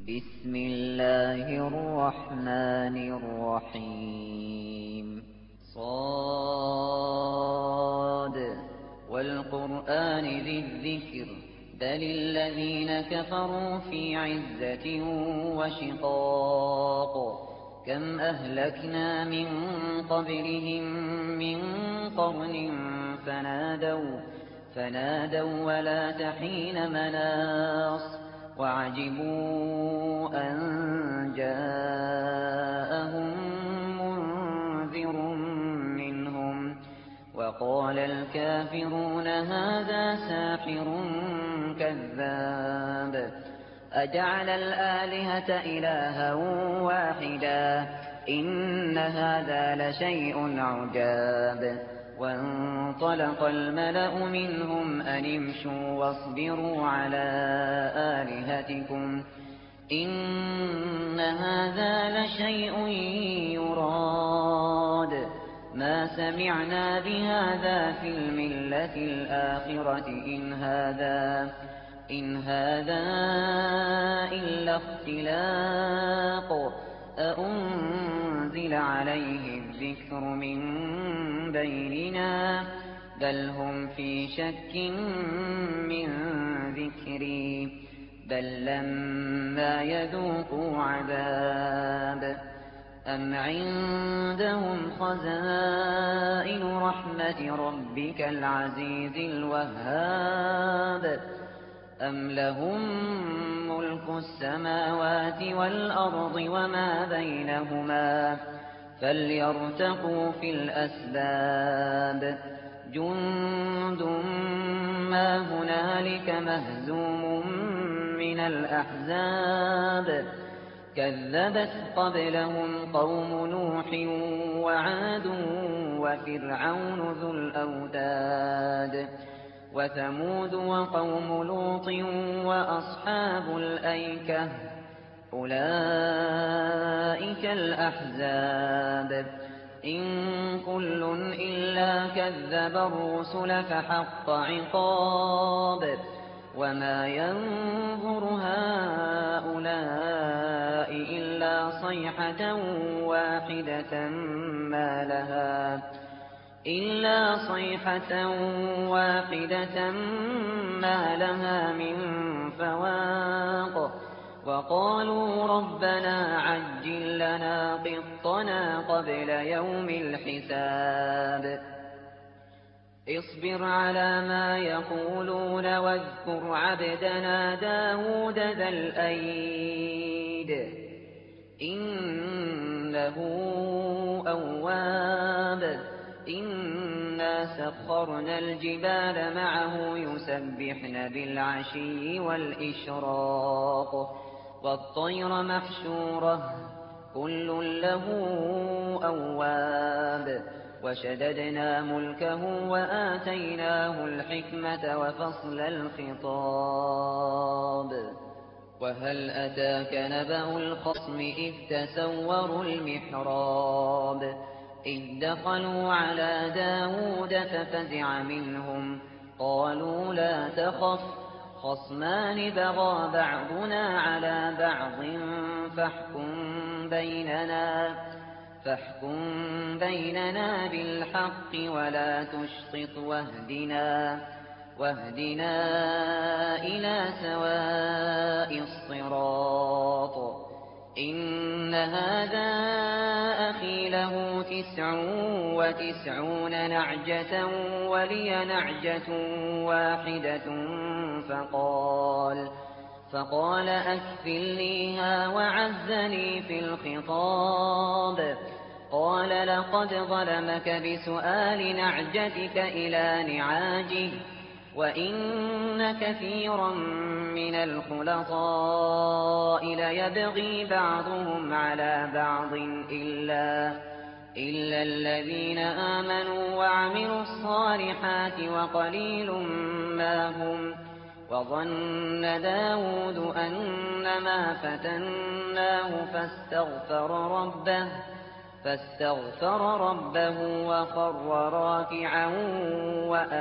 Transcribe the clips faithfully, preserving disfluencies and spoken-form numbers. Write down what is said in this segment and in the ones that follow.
بسم الله الرحمن الرحيم صاد والقرآن ذي الذكر بل الذين كفروا في عزة وشقاق كم أهلكنا من قبلهم من قرن فنادوا فنادوا ولا تحين مناص وعجبوا أن جاءهم منذر منهم وقال الكافرون هذا ساحر كذاب أجعل الآلهة إلها واحدا إن هذا لشيء عجاب وانطلق الملأ منهم أن امشوا واصبروا على آلهتكم إن هذا لشيء يراد ما سمعنا بهذا في الملة الآخرة إن هذا إن هذا إلا اختلاق أأنزل عليه الذكر من بيننا بل هم في شك من ذكري بل لما يذوقوا عذاب أم عندهم خزائن رحمة ربك العزيز الوهاب أم لهم ملك السماوات والأرض وما بينهما فليرتقوا في الأسباب جند ما هنالك مهزوم من الأحزاب كذبت قبلهم قوم نوح وعاد وفرعون ذو الأوتاد وثمود وقوم لوط وأصحاب الأيكة أولئك الأحزاب إن كل إلا كذب الرسل فحق عقاب وما ينظر هؤلاء إلا صيحة واحدة ما لها إلا صيحة واحدة ما لها من فواق وقالوا ربنا عجل لنا قطنا قبل يوم الحساب اصبر على ما يقولون واذكر عبدنا داود ذا الأيد إنه أواب إنا سخرنا الجبال معه يسبحن بالعشي والإشراق والطير محشورة كل له أواب وشددنا ملكه وآتيناه الحكمة وفصل الخطاب وهل أتاك نبأ الخصم إذ تسوروا المحراب إذ دخلوا على داود ففزع منهم قالوا لا تخف خصمان بغى بعضنا على بعض فاحكم بيننا فاحكم بيننا بالحق ولا تشطط واهدنا واهدنا إلى سواء الصراط إن هذا أخي له تسع وتسعون نعجة ولي نعجة واحدة فقال فقال أكفلنيها وعزني في الخطاب قال لقد ظلمك بسؤال نعجتك إلى نعاجه وإن كثيرا من الخلطاء ليبغي بعضهم على بعض إلا إلا الذين آمنوا وعملوا الصالحات وقليل ما هم وظن داود أنما فتناه فاستغفر ربه فاستغفر ربه وخر راكعا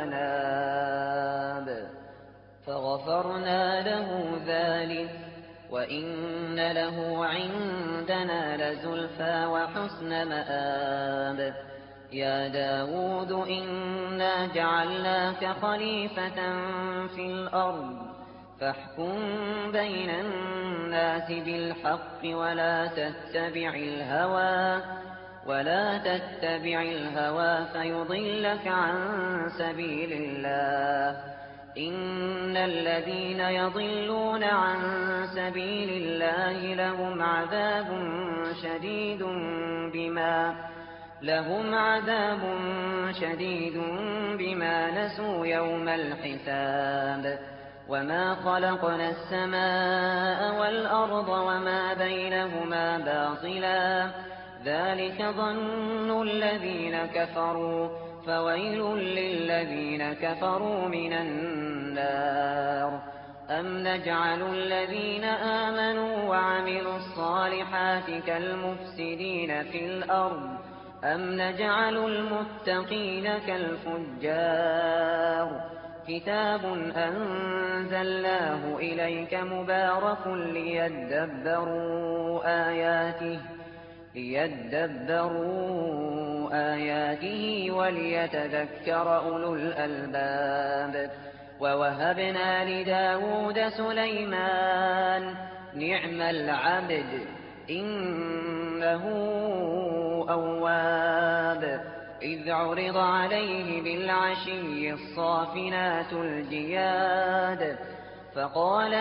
وأناب فغفرنا له ذلك وإن له عندنا لزلفى وحسن مآب يا داود إنا جعلناك خليفة في الأرض فاحكم بين الناس بالحق ولا تتبع الهوى ولا تتبع الهوى فيضلك عن سبيل الله إن الذين يضلون عن سبيل الله لهم عذاب شديد بما لهم عذاب شديد بما نسوا يوم الحساب وما خلقنا السماء والأرض وما بينهما باطلا ذلك ظن الذين كفروا فويل للذين كفروا من النار أم نجعل الذين آمنوا وعملوا الصالحات كالمفسدين في الأرض أم نجعل المتقين كالفجار كتاب أنزلناه إليك مبارك ليدبروا آياته ليدبروا آياته وليتذكر أولو الألباب ووهبنا لداود سليمان نعم العبد إنه أواب إذ عرض عليه بالعشي الصافنات الجياد فقال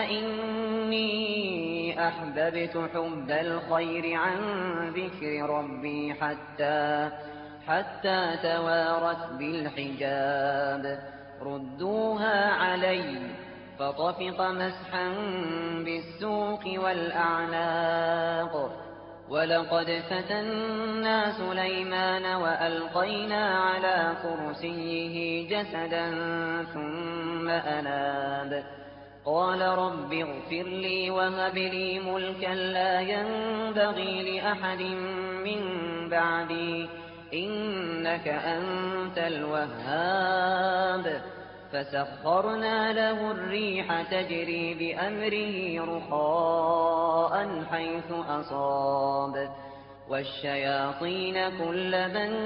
إني أحببت حب الخير عن ذكر ربي حتى حتى توارت بالحجاب ردوها علي فطفق مسحا بالسوق والأعناق ولقد فتنا سليمان وألقينا على كرسيه جسدا ثم أناب قال رب اغفر لي وهب لي ملكا لا ينبغي لأحد من بعدي إنك أنت الوهاب فسخرنا له الريح تجري بأمره رخاء حيث أصاب والشياطين كل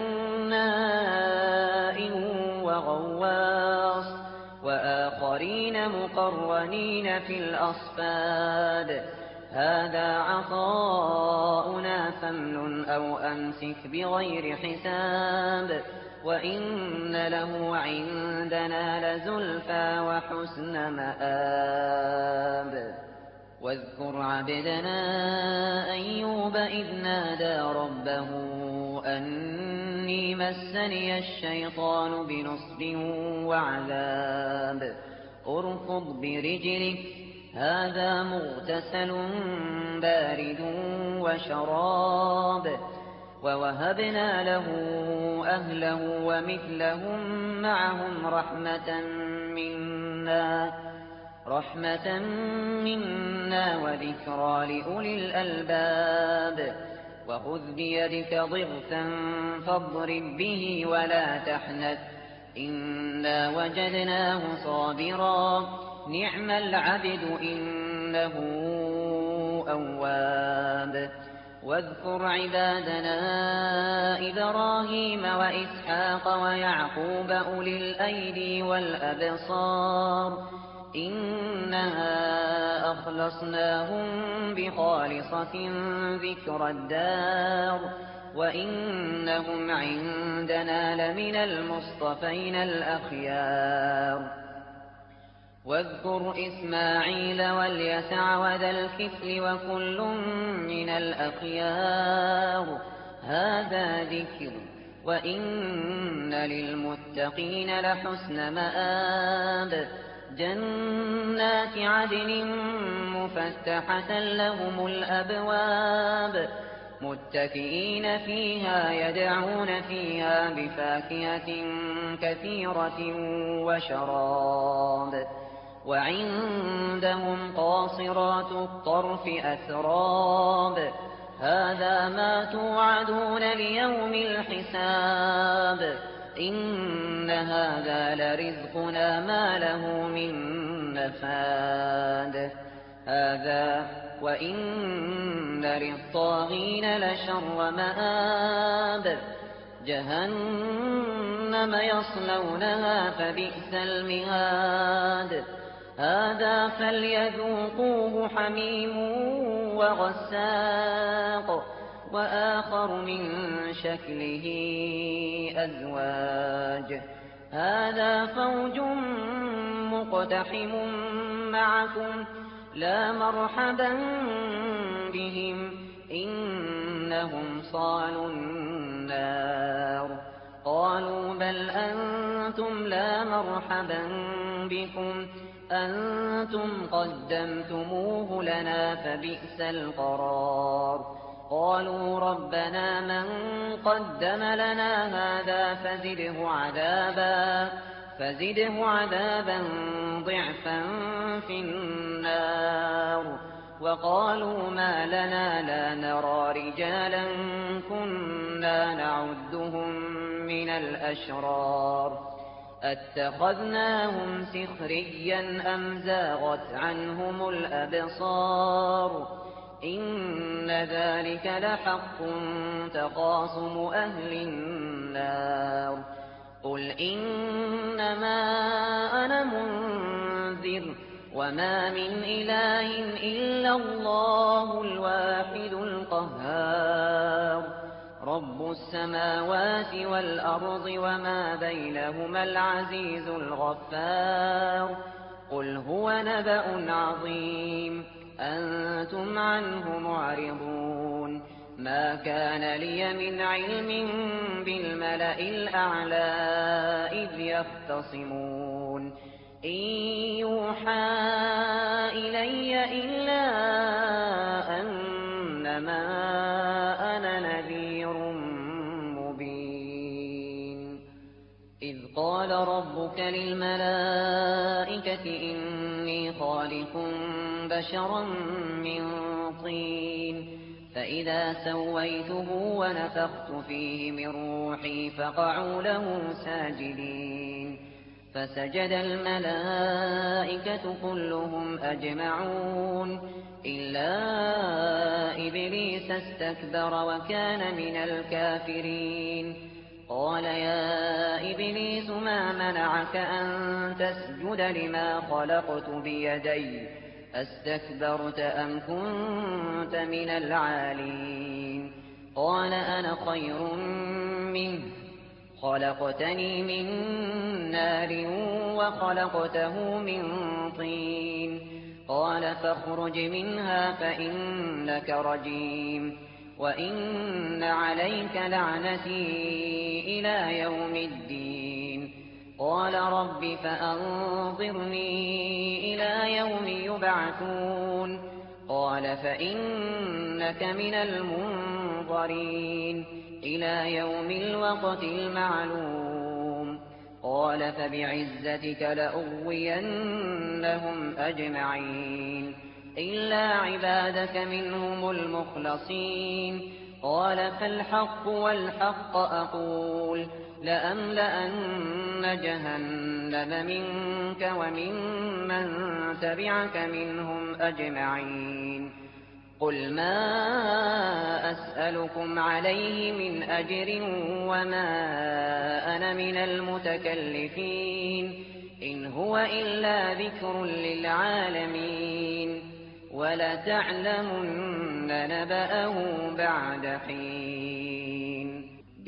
بناء وغواص وآخرين مقرنين في الأصفاد هذا عطاؤنا فامنن أو أمسك بغير حساب وإن له عندنا لزلفى وحسن مآب واذكر عبدنا أيوب إذ نادى ربه أني مسني الشيطان بنصب وعذاب اركض برجلك هذا مغتسل بارد وشراب ووهبنا له أهله ومثلهم معهم رحمة منا رحمة منا وذكرى لأولي الألباب وخذ بيدك ضغثا فاضرب به ولا تحنث إنا وجدناه صابرا نعم العبد إنه أواب واذكر عبادنا إبراهيم وإسحاق ويعقوب أولي الأيدي والأبصار إنها أخلصناهم بخالصة ذكر الدار وإنهم عندنا لمن المصطفين الأخيار واذكر إسماعيل واليسع وذا الكفل وكل من الأخيار هذا ذكر وإن للمتقين لحسن مآب جنات عدن مفتحة لهم الأبواب متكئين فيها يدعون فيها بفاكهة كثيرة وشراب وعندهم قاصرات الطرف أتراب هذا ما توعدون ليوم الحساب إن هذا لرزقنا ما له من نفاد هذا وإن للطاغين لشر مآب جهنم يصلونها فبئس المهاد هذا فليذوقوه حميم وغساق وآخر من شكله أزواج هذا فوج مقتحم معكم لا مرحبا بهم إنهم صالوا النار قالوا بل أنتم لا مرحبا بكم أنتم قدمتموه لنا فبئس القرار قالوا ربنا من قدم لنا هذا فزده عذابا فزده عذابا ضعفا في النار وقالوا ما لنا لا نرى رجالا كنا نعدهم من الأشرار أتخذناهم سخريا أم زاغت عنهم الأبصار إن ذلك لحق تخاصم أهل النار قل إنما أنا منذر وما من إله إلا الله الواحد القهار رب السماوات والأرض وما بينهما العزيز الغفار قل هو نبأ عظيم أنتم عنه معرضون ما كان لي من علم بالملأ الأعلى إذ يختصمون إن يوحى إلي إلا أنما أنا نذير مبين إذ قال ربك للملائكة إني خالق بشرا من طين فإذا سويته ونفخت فيه من روحي فقعوا له ساجدين فسجد الملائكة كلهم أجمعون إلا إبليس استكبر وكان من الكافرين قال يا إبليس ما منعك أن تسجد لما خلقت بيدي أستكبرت أم كنت من العالين قال أنا خير منه خلقتني من نار وخلقته من طين قال فاخرج منها فإنك رجيم وإن عليك لعنتي إلى يوم الدين قال رب فأنظرني إلى يوم يبعثون قال فإنك من المنظرين إلى يوم الوقت المعلوم قال فبعزتك لأغوينهم أجمعين إلا عبادك منهم المخلصين قال فالحق والحق أقول لأملأن جهنم منك وممن تبعك منهم أجمعين قل ما أسألكم عليه من أجر وما أنا من المتكلفين إن هو إلا ذكر للعالمين ولتعلمن نبأه بعد حين